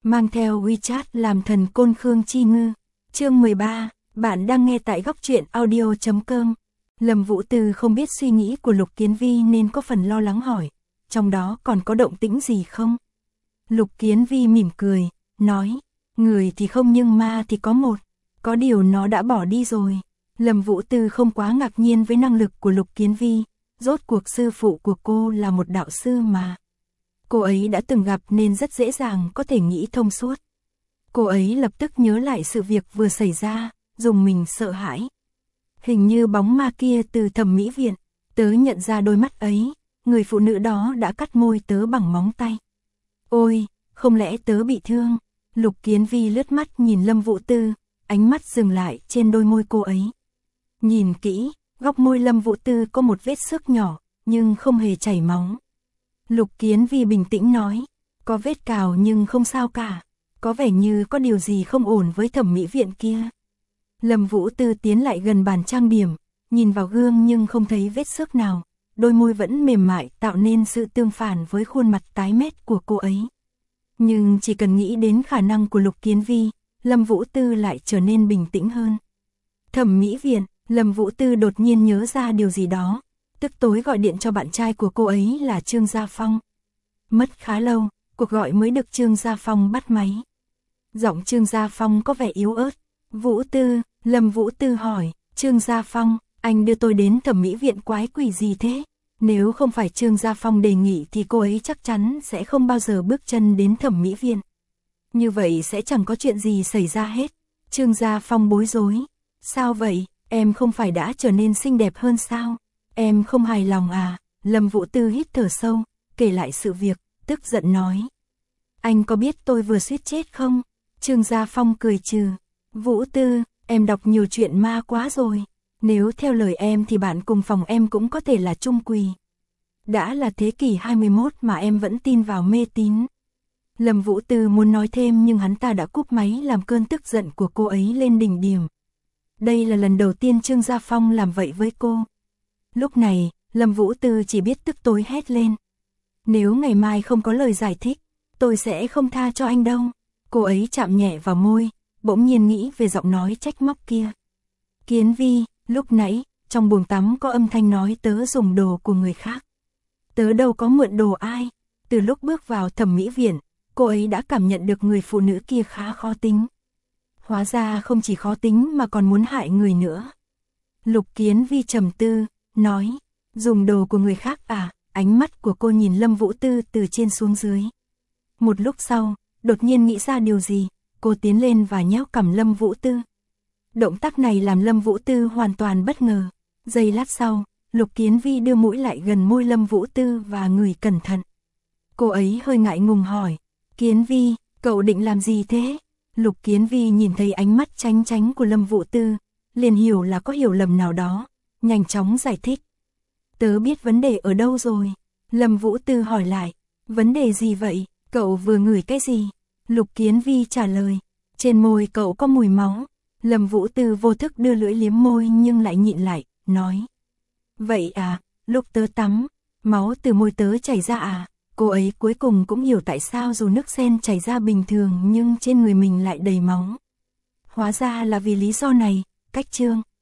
mang theo WeChat làm thần côn Khương Chi Ngư. Chương 13, bạn đang nghe tại góc truyện audio.com. Lâm Vũ Tư không biết suy nghĩ của Lục Kiến Vi nên có phần lo lắng hỏi, trong đó còn có động tĩnh gì không? Lục Kiến Vi mỉm cười, nói, người thì không nhưng ma thì có một, có điều nó đã bỏ đi rồi. Lâm Vũ Tư không quá ngạc nhiên với năng lực của Lục Kiến Vi, rốt cuộc sư phụ của cô là một đạo sư mà. Cô ấy đã từng gặp nên rất dễ dàng có thể nghĩ thông suốt. Cô ấy lập tức nhớ lại sự việc vừa xảy ra, dùng mình sợ hãi. Hình như bóng ma kia từ thẩm mỹ viện, tớ nhận ra đôi mắt ấy, người phụ nữ đó đã cắt môi tớ bằng móng tay. Ôi, không lẽ tớ bị thương? Lục Kiến Vi lướt mắt nhìn Lâm Vũ Tư, ánh mắt dừng lại trên đôi môi cô ấy. Nhìn kỹ, góc môi Lâm Vũ Tư có một vết xước nhỏ, nhưng không hề chảy máu. Lục Kiến Vi bình tĩnh nói, có vết cào nhưng không sao cả, có vẻ như có điều gì không ổn với thẩm mỹ viện kia. Lâm Vũ Tư tiến lại gần bàn trang điểm, nhìn vào gương nhưng không thấy vết xước nào, đôi môi vẫn mềm mại tạo nên sự tương phản với khuôn mặt tái mét của cô ấy. Nhưng chỉ cần nghĩ đến khả năng của Lục Kiến Vi, Lâm Vũ Tư lại trở nên bình tĩnh hơn. Thẩm mỹ viện, Lâm Vũ Tư đột nhiên nhớ ra điều gì đó, tức tối gọi điện cho bạn trai của cô ấy là Trương Gia Phong. Mất khá lâu, cuộc gọi mới được Trương Gia Phong bắt máy. Giọng Trương Gia Phong có vẻ yếu ớt. Vũ Tư, Lâm Vũ Tư hỏi, Trương Gia Phong, anh đưa tôi đến thẩm mỹ viện quái quỷ gì thế? Nếu không phải Trương Gia Phong đề nghị thì cô ấy chắc chắn sẽ không bao giờ bước chân đến thẩm mỹ viện. Như vậy sẽ chẳng có chuyện gì xảy ra hết. Trương Gia Phong bối rối. Sao vậy, em không phải đã trở nên xinh đẹp hơn sao? Em không hài lòng à? Lâm Vũ Tư hít thở sâu, kể lại sự việc, tức giận nói. Anh có biết tôi vừa suýt chết không? Trương Gia Phong cười trừ. Vũ Tư, em đọc nhiều chuyện ma quá rồi. Nếu theo lời em thì bạn cùng phòng em cũng có thể là chung quỳ. Đã là thế kỷ 21 mà em vẫn tin vào mê tín. Lâm Vũ Tư muốn nói thêm nhưng hắn ta đã cúp máy làm cơn tức giận của cô ấy lên đỉnh điểm. Đây là lần đầu tiên Trương Gia Phong làm vậy với cô. Lúc này, Lâm Vũ Tư chỉ biết tức tối hét lên. Nếu ngày mai không có lời giải thích, tôi sẽ không tha cho anh đâu. Cô ấy chạm nhẹ vào môi, bỗng nhiên nghĩ về giọng nói trách móc kia. Kiến Vi, lúc nãy, trong buồng tắm có âm thanh nói tớ dùng đồ của người khác. Tớ đâu có mượn đồ ai. Từ lúc bước vào thẩm mỹ viện, cô ấy đã cảm nhận được người phụ nữ kia khá khó tính. Hóa ra không chỉ khó tính mà còn muốn hại người nữa. Lục Kiến Vi trầm tư, nói, dùng đồ của người khác à? Ánh mắt của cô nhìn Lâm Vũ Tư từ trên xuống dưới. Một lúc sau, đột nhiên nghĩ ra điều gì, cô tiến lên và nhéo cằm Lâm Vũ Tư. Động tác này làm Lâm Vũ Tư hoàn toàn bất ngờ. Giây lát sau, Lục Kiến Vi đưa mũi lại gần môi Lâm Vũ Tư và ngửi cẩn thận. Cô ấy hơi ngại ngùng hỏi, Kiến Vi, cậu định làm gì thế? Lục Kiến Vi nhìn thấy ánh mắt tránh tránh của Lâm Vũ Tư, liền hiểu là có hiểu lầm nào đó, nhanh chóng giải thích. Tớ biết vấn đề ở đâu rồi. Lâm Vũ Tư hỏi lại, vấn đề gì vậy, cậu vừa ngửi cái gì? Lục Kiến Vi trả lời, trên môi cậu có mùi máu. Lâm Vũ Tư vô thức đưa lưỡi liếm môi nhưng lại nhịn lại, nói. Vậy à, lúc tớ tắm, máu từ môi tớ chảy ra à? Cô ấy cuối cùng cũng hiểu tại sao dù nước sen chảy ra bình thường nhưng trên người mình lại đầy máu. Hóa ra là vì lý do này, cách Trương